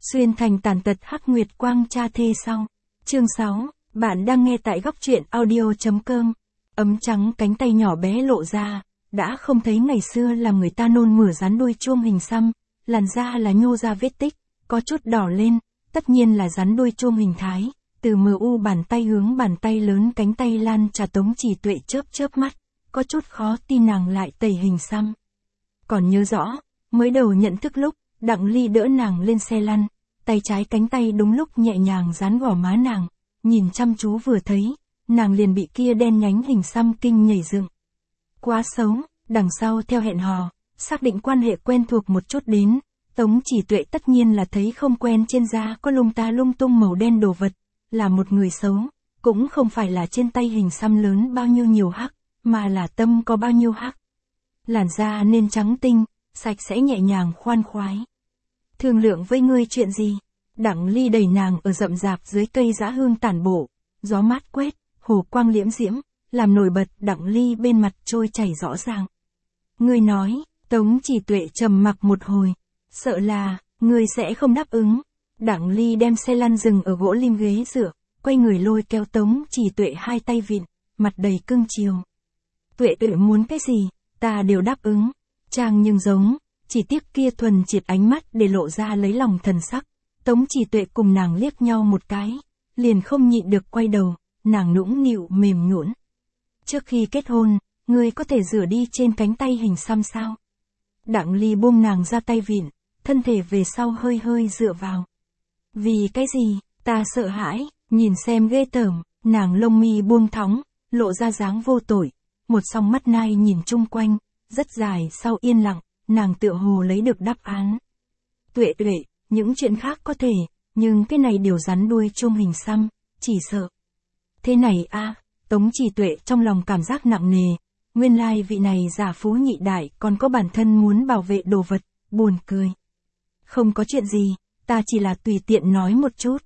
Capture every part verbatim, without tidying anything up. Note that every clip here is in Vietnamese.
Xuyên thành tàn tật hắc nguyệt quang cha thê sau. Chương sáu, bạn đang nghe tại góc truyện audio.com. Ấm trắng cánh tay nhỏ bé lộ ra, đã không thấy ngày xưa làm người ta nôn mửa rắn đuôi chuông hình xăm, làn da là nhô ra vết tích, có chút đỏ lên, tất nhiên là rắn đuôi chuông hình thái, từ mờ u bàn tay hướng bàn tay lớn cánh tay lan trà. Tống Chỉ Tuệ chớp chớp mắt, có chút khó tin nàng lại tẩy hình xăm. Còn nhớ rõ, mới đầu nhận thức lúc, Đặng Ly đỡ nàng lên xe lăn, tay trái cánh tay đúng lúc nhẹ nhàng dán gò má nàng, nhìn chăm chú vừa thấy, nàng liền bị kia đen nhánh hình xăm kinh nhảy dựng. Quá xấu, đằng sau theo hẹn hò, xác định quan hệ quen thuộc một chút đến, Tống Chỉ Tuệ tất nhiên là thấy không quen trên da có lung ta lung tung màu đen đồ vật, là một người xấu, cũng không phải là trên tay hình xăm lớn bao nhiêu nhiều hắc, mà là tâm có bao nhiêu hắc. Làn da nên trắng tinh, sạch sẽ nhẹ nhàng khoan khoái. Thương lượng với ngươi chuyện gì? Đặng Ly đẩy nàng ở rậm rạp dưới cây dã hương tản bộ, gió mát quét, hồ quang liễm diễm, làm nổi bật Đặng Ly bên mặt trôi chảy rõ ràng. Ngươi nói, Tống Chỉ Tuệ trầm mặc một hồi, sợ là, ngươi sẽ không đáp ứng. Đặng Ly đem xe lăn dừng ở gỗ lim ghế dựa, quay người lôi kéo Tống Chỉ Tuệ hai tay vịn, mặt đầy cưng chiều. Tuệ Tuệ muốn cái gì, ta đều đáp ứng. Trang nhưng giống, chỉ tiếc kia thuần triệt ánh mắt để lộ ra lấy lòng thần sắc. Tống Chỉ Tuệ cùng nàng liếc nhau một cái, liền không nhịn được quay đầu, nàng nũng nịu mềm nhũn. Trước khi kết hôn, ngươi có thể rửa đi trên cánh tay hình xăm sao? Đặng Ly buông nàng ra tay vịn, thân thể về sau hơi hơi dựa vào. Vì cái gì, ta sợ hãi, nhìn xem ghê tởm, nàng lông mi buông thõng, lộ ra dáng vô tội, một song mắt nai nhìn chung quanh, rất dài sau yên lặng, nàng tựa hồ lấy được đáp án. Tuệ Tuệ, những chuyện khác có thể, nhưng cái này điều rắn đuôi chuông hình xăm, chỉ sợ. Thế này a, à, Tống Chỉ Tuệ trong lòng cảm giác nặng nề, nguyên lai vị này giả phú nhị đại còn có bản thân muốn bảo vệ đồ vật, buồn cười. Không có chuyện gì, ta chỉ là tùy tiện nói một chút.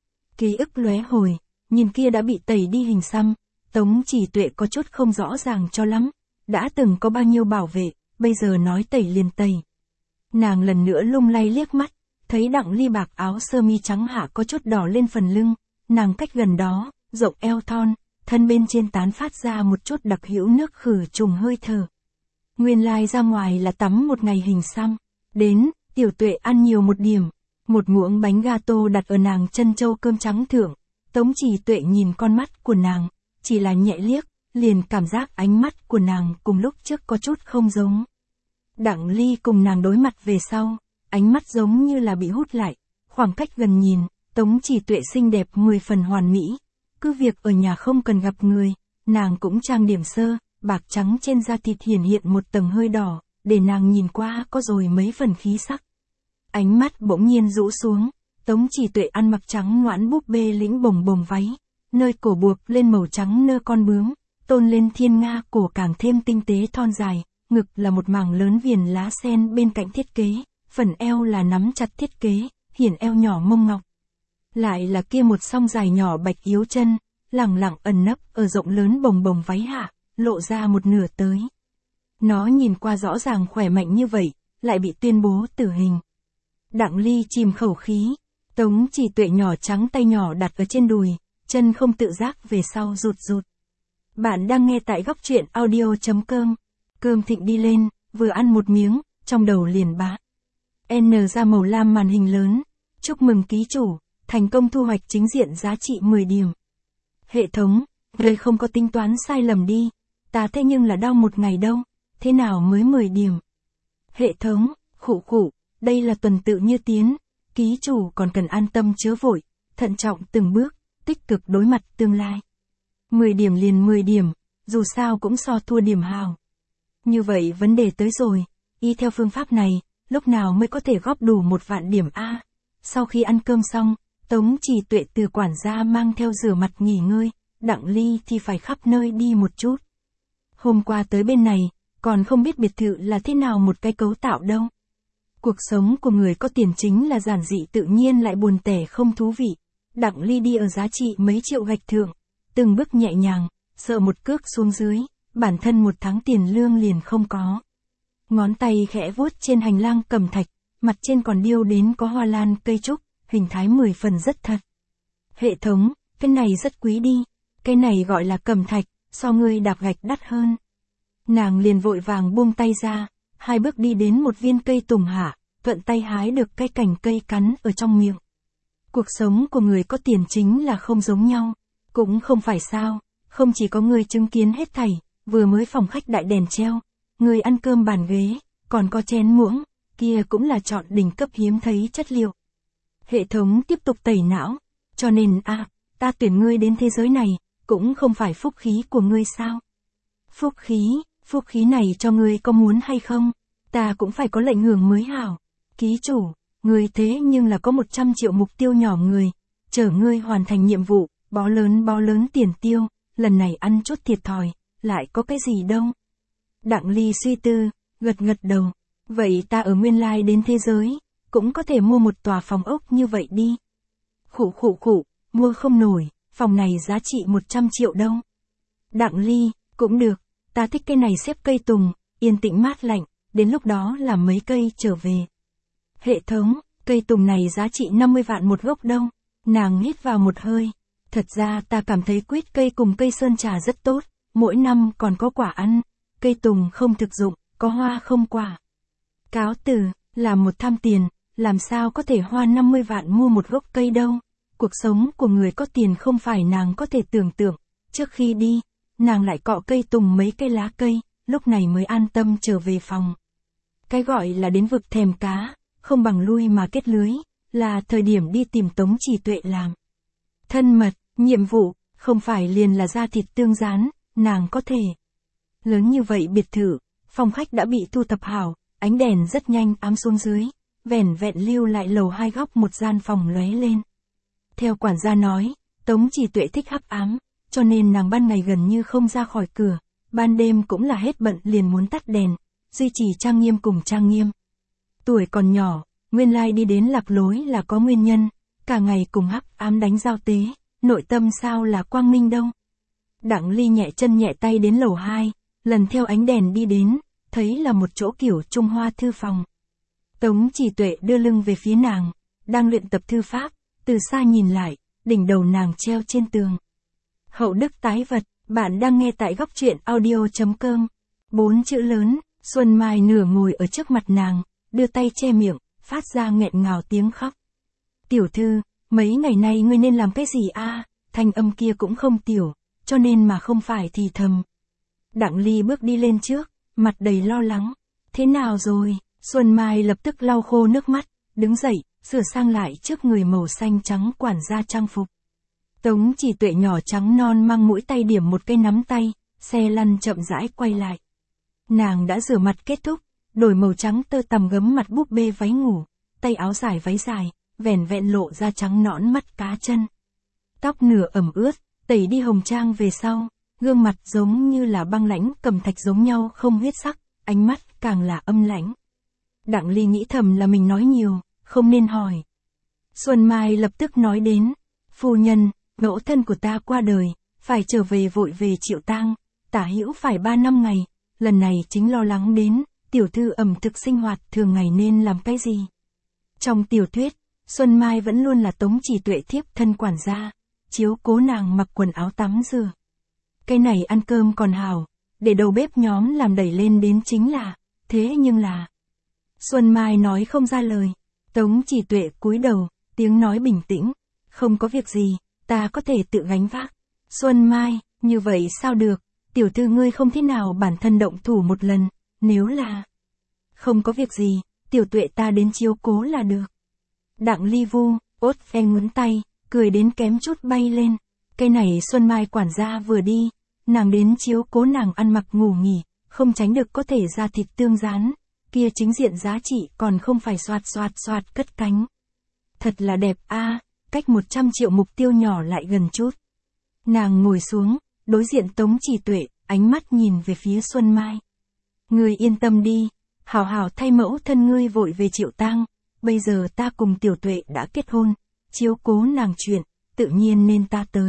Ký ức lóe hồi, nhìn kia đã bị tẩy đi hình xăm, Tống Chỉ Tuệ có chút không rõ ràng cho lắm, đã từng có bao nhiêu bảo vệ, bây giờ nói tẩy liền tẩy. Nàng lần nữa lung lay liếc mắt, thấy Đặng Ly bạc áo sơ mi trắng hạ có chút đỏ lên phần lưng, nàng cách gần đó, rộng eo thon, thân bên trên tán phát ra một chút đặc hữu nước khử trùng hơi thở. Nguyên lai ra ngoài là tắm một ngày hình xăm. Đến, Tiểu Tuệ ăn nhiều một điểm, một muỗng bánh gato đặt ở nàng chân châu cơm trắng thượng. Tống Chỉ Tuệ nhìn con mắt của nàng, chỉ là nhẹ liếc, liền cảm giác ánh mắt của nàng cùng lúc trước có chút không giống. Đặng Ly cùng nàng đối mặt về sau, ánh mắt giống như là bị hút lại, khoảng cách gần nhìn, Tống Chỉ Tuệ xinh đẹp mười phần hoàn mỹ. Cứ việc ở nhà không cần gặp người, nàng cũng trang điểm sơ, bạc trắng trên da thịt hiển hiện một tầng hơi đỏ, để nàng nhìn qua có rồi mấy phần khí sắc. Ánh mắt bỗng nhiên rũ xuống, Tống Chỉ Tuệ ăn mặc trắng ngoãn búp bê lĩnh bồng bồng váy, nơi cổ buộc lên màu trắng nơ con bướm, tôn lên thiên nga cổ càng thêm tinh tế thon dài, ngực là một mảng lớn viền lá sen bên cạnh thiết kế, phần eo là nắm chặt thiết kế, hiển eo nhỏ mông ngọc. Lại là kia một song dài nhỏ bạch yếu chân, lẳng lặng ẩn nấp ở rộng lớn bồng bồng váy hạ, lộ ra một nửa tới. Nó nhìn qua rõ ràng khỏe mạnh như vậy, lại bị tuyên bố tử hình. Đặng Ly chìm khẩu khí, Tống Chỉ Tuệ nhỏ trắng tay nhỏ đặt ở trên đùi, chân không tự giác về sau rụt rụt. Bạn đang nghe tại góc truyện audio.com. Cơm thịnh đi lên, vừa ăn một miếng, trong đầu liền bá. N ra màu lam màn hình lớn. Chúc mừng ký chủ, thành công thu hoạch chính diện giá trị mười điểm. Hệ thống, ngươi không có tính toán sai lầm đi. Ta thế nhưng là đau một ngày đâu, thế nào mới mười điểm. Hệ thống, khụ khụ, đây là tuần tự như tiến. Ký chủ còn cần an tâm chớ vội, thận trọng từng bước, tích cực đối mặt tương lai. mười điểm liền mười điểm, dù sao cũng so thua điểm hào. Như vậy vấn đề tới rồi, y theo phương pháp này, lúc nào mới có thể góp đủ một vạn điểm A. Sau khi ăn cơm xong, Tống Chỉ Tuệ từ quản gia mang theo rửa mặt nghỉ ngơi, Đặng Ly thì phải khắp nơi đi một chút. Hôm qua tới bên này, còn không biết biệt thự là thế nào một cái cấu tạo đâu. Cuộc sống của người có tiền chính là giản dị tự nhiên lại buồn tẻ không thú vị. Đặng Ly đi ở giá trị mấy triệu gạch thượng, từng bước nhẹ nhàng, sợ một cước xuống dưới, bản thân một tháng tiền lương liền không có. Ngón tay khẽ vuốt trên hành lang cẩm thạch, mặt trên còn điêu đến có hoa lan cây trúc, hình thái mười phần rất thật. Hệ thống, cái này rất quý đi, cái này gọi là cẩm thạch, so ngươi đạp gạch đắt hơn. Nàng liền vội vàng buông tay ra, hai bước đi đến một viên cây tùng hạ, thuận tay hái được cái cành cây cắn ở trong miệng. Cuộc sống của người có tiền chính là không giống nhau, cũng không phải sao, không chỉ có người chứng kiến hết thảy, vừa mới phòng khách đại đèn treo, người ăn cơm bàn ghế, còn có chén muỗng, kia cũng là chọn đỉnh cấp hiếm thấy chất liệu. Hệ thống tiếp tục tẩy não, cho nên a, à, ta tuyển ngươi đến thế giới này, cũng không phải phúc khí của ngươi sao? Phúc khí, phúc khí này cho ngươi có muốn hay không? Ta cũng phải có lệnh hưởng mới hảo. Ký chủ, ngươi thế nhưng là có một trăm triệu mục tiêu nhỏ người, chờ ngươi hoàn thành nhiệm vụ, bó lớn bó lớn tiền tiêu, lần này ăn chút thiệt thòi, lại có cái gì đâu. Đặng Ly suy tư, gật gật đầu, vậy ta ở nguyên lai đến thế giới, cũng có thể mua một tòa phòng ốc như vậy đi. Khụ khụ khụ, mua không nổi, phòng này giá trị một trăm triệu đâu. Đặng Ly, cũng được, ta thích cây này xếp cây tùng, yên tĩnh mát lạnh, đến lúc đó làm mấy cây trở về. Hệ thống, cây tùng này giá trị năm mươi vạn một gốc đâu. Nàng hít vào một hơi. Thật ra ta cảm thấy quýt cây cùng cây sơn trà rất tốt, mỗi năm còn có quả ăn. Cây tùng không thực dụng, có hoa không quả. Cáo từ, là một tham tiền, làm sao có thể hoa năm mươi vạn mua một gốc cây đâu. Cuộc sống của người có tiền không phải nàng có thể tưởng tượng. Trước khi đi, nàng lại cọ cây tùng mấy cây lá cây, lúc này mới an tâm trở về phòng. Cái gọi là đến vực thèm cá, không bằng lui mà kết lưới, là thời điểm đi tìm Tống Chỉ Tuệ làm. Thân mật, nhiệm vụ, không phải liền là da thịt tương gián, nàng có thể. Lớn như vậy biệt thự, phòng khách đã bị thu thập hảo, ánh đèn rất nhanh ám xuống dưới, vẻn vẹn lưu lại lầu hai góc một gian phòng lóe lên. Theo quản gia nói, Tống Chỉ Tuệ thích hắc ám, cho nên nàng ban ngày gần như không ra khỏi cửa, ban đêm cũng là hết bận liền muốn tắt đèn, duy trì trang nghiêm cùng trang nghiêm. Tuổi còn nhỏ, nguyên lai đi đến lạc lối là có nguyên nhân, cả ngày cùng hắc ám đánh giao tế, nội tâm sao là quang minh đâu. Đặng Ly nhẹ chân nhẹ tay đến lầu hai, lần theo ánh đèn đi đến, thấy là một chỗ kiểu Trung Hoa thư phòng. Tống Chỉ Tuệ đưa lưng về phía nàng, đang luyện tập thư pháp, từ xa nhìn lại, đỉnh đầu nàng treo trên tường. Hậu đức tái vật, bạn đang nghe tại góc truyện audio chấm com. Bốn chữ lớn, Xuân Mai nửa ngồi ở trước mặt nàng, đưa tay che miệng, phát ra nghẹn ngào tiếng khóc. Tiểu thư, mấy ngày nay ngươi nên làm cái gì a? Thanh âm kia cũng không tiểu, cho nên mà không phải thì thầm. Đặng Ly bước đi lên trước, mặt đầy lo lắng. Thế nào rồi? Xuân Mai lập tức lau khô nước mắt, đứng dậy, sửa sang lại trước người màu xanh trắng quản gia trang phục. Tống Chỉ Tuệ nhỏ trắng non mang mũi tay điểm một cây nắm tay, xe lăn chậm rãi quay lại. Nàng đã rửa mặt kết thúc, đổi màu trắng tơ tằm gấm mặt búp bê váy ngủ, tay áo dài váy dài, vẻn vẹn lộ ra trắng nõn mắt cá chân. Tóc nửa ẩm ướt, tẩy đi hồng trang về sau, gương mặt giống như là băng lãnh cầm thạch giống nhau không huyết sắc, ánh mắt càng là âm lãnh. Đặng Ly nghĩ thầm là mình nói nhiều, không nên hỏi. Xuân Mai lập tức nói đến, phu nhân, mẫu thân của ta qua đời, phải trở về vội về Triệu tang, tả hữu phải ba năm ngày, lần này chính lo lắng đến, tiểu thư ẩm thực sinh hoạt thường ngày nên làm cái gì. Trong tiểu thuyết, Xuân Mai vẫn luôn là Tống Chỉ Tuệ thiếp thân quản gia, chiếu cố nàng mặc quần áo tắm rửa. Cái này ăn cơm còn hảo, để đầu bếp nhóm làm đẩy lên đến chính là, thế nhưng là... Xuân Mai nói không ra lời, Tống Chỉ Tuệ cúi đầu, tiếng nói bình tĩnh, không có việc gì, ta có thể tự gánh vác. Xuân Mai, như vậy sao được, tiểu thư ngươi không thế nào bản thân động thủ một lần, nếu là... Không có việc gì, tiểu Tuệ ta đến chiếu cố là được. Đặng Ly vu, ốt phen ngón tay, cười đến kém chút bay lên. Cái này Xuân Mai quản gia vừa đi, nàng đến chiếu cố nàng ăn mặc ngủ nghỉ, không tránh được có thể ra thịt tương gián, kia chính diện giá trị còn không phải xoạt xoạt xoạt cất cánh. Thật là đẹp a, à, cách một trăm triệu mục tiêu nhỏ lại gần chút. Nàng ngồi xuống, đối diện Tống Chỉ Tuệ, ánh mắt nhìn về phía Xuân Mai. Ngươi yên tâm đi, hảo hảo thay mẫu thân ngươi vội về Triệu tang, bây giờ ta cùng tiểu Tuệ đã kết hôn, chiếu cố nàng chuyện, tự nhiên nên ta tới.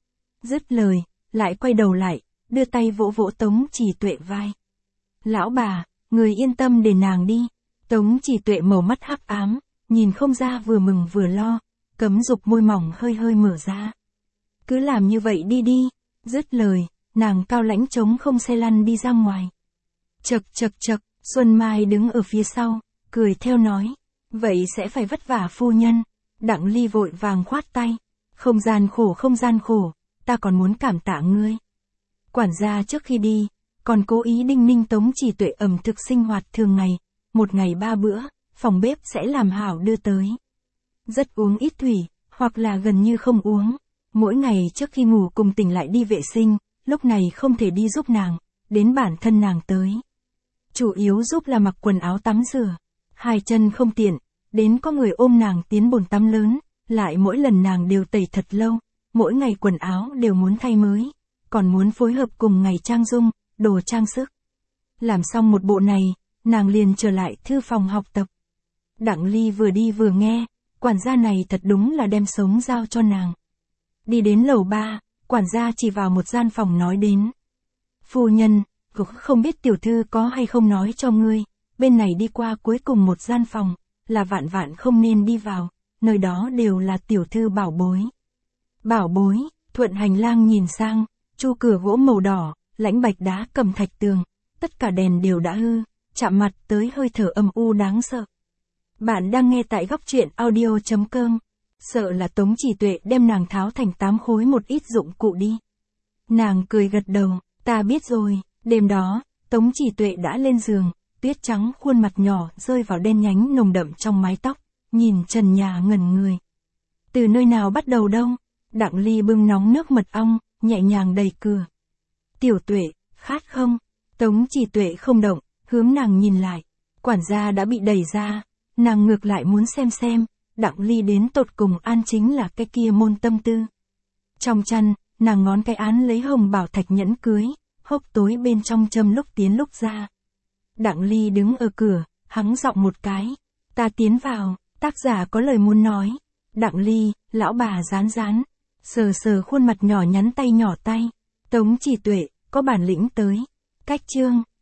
Dứt lời, lại quay đầu lại, đưa tay vỗ vỗ Tống Chỉ Tuệ vai. Lão bà, người yên tâm để nàng đi. Tống Chỉ Tuệ màu mắt hắc ám, nhìn không ra vừa mừng vừa lo, cấm dục môi mỏng hơi hơi mở ra. Cứ làm như vậy đi đi, dứt lời, nàng cao lãnh trống không xe lăn đi ra ngoài. Chật chật chật, Xuân Mai đứng ở phía sau, cười theo nói, vậy sẽ phải vất vả phu nhân. Đặng Ly vội vàng khoát tay, không gian khổ không gian khổ, ta còn muốn cảm tạ ngươi. Quản gia trước khi đi, còn cố ý đinh ninh Tống Chỉ Tuệ ẩm thực sinh hoạt thường ngày, một ngày ba bữa, phòng bếp sẽ làm hảo đưa tới. Rất uống ít thủy, hoặc là gần như không uống. Mỗi ngày trước khi ngủ cùng tỉnh lại đi vệ sinh, lúc này không thể đi giúp nàng, đến bản thân nàng tới. Chủ yếu giúp là mặc quần áo tắm rửa. Hai chân không tiện, đến có người ôm nàng tiến bồn tắm lớn, lại mỗi lần nàng đều tẩy thật lâu, mỗi ngày quần áo đều muốn thay mới, còn muốn phối hợp cùng ngày trang dung, đồ trang sức. Làm xong một bộ này, nàng liền trở lại thư phòng học tập. Đặng Ly vừa đi vừa nghe, quản gia này thật đúng là đem sống giao cho nàng. Đi đến lầu ba, quản gia chỉ vào một gian phòng nói đến. Phu nhân, không biết tiểu thư có hay không nói cho ngươi, bên này đi qua cuối cùng một gian phòng, là vạn vạn không nên đi vào, nơi đó đều là tiểu thư bảo bối. Bảo bối, thuận hành lang nhìn sang, chu cửa gỗ màu đỏ, lãnh bạch đá cầm thạch tường, tất cả đèn đều đã hư, chạm mặt tới hơi thở âm u đáng sợ. Bạn đang nghe tại góc truyện audio chấm com. Sợ là Tống Chỉ Tuệ đem nàng tháo thành tám khối một ít dụng cụ đi. Nàng cười gật đầu, ta biết rồi. Đêm đó, Tống Chỉ Tuệ đã lên giường, tuyết trắng khuôn mặt nhỏ rơi vào đen nhánh nồng đậm trong mái tóc, nhìn trần nhà ngẩn người. Từ nơi nào bắt đầu đâu? Đặng Ly bưng nóng nước mật ong, nhẹ nhàng đẩy cửa. Tiểu Tuệ, khát không? Tống Chỉ Tuệ không động, hướng nàng nhìn lại. Quản gia đã bị đẩy ra, nàng ngược lại muốn xem xem, Đặng Ly đến tột cùng an chính là cái kia môn tâm tư. Trong chăn, nàng ngón cái án lấy hồng bảo thạch nhẫn cưới, hốc tối bên trong châm lúc tiến lúc ra. Đặng Ly đứng ở cửa, hắng giọng một cái. Ta tiến vào, tác giả có lời muốn nói. Đặng Ly, lão bà rán rán, sờ sờ khuôn mặt nhỏ nhắn tay nhỏ tay. Tống Chỉ Tuệ, có bản lĩnh tới. Cách chương.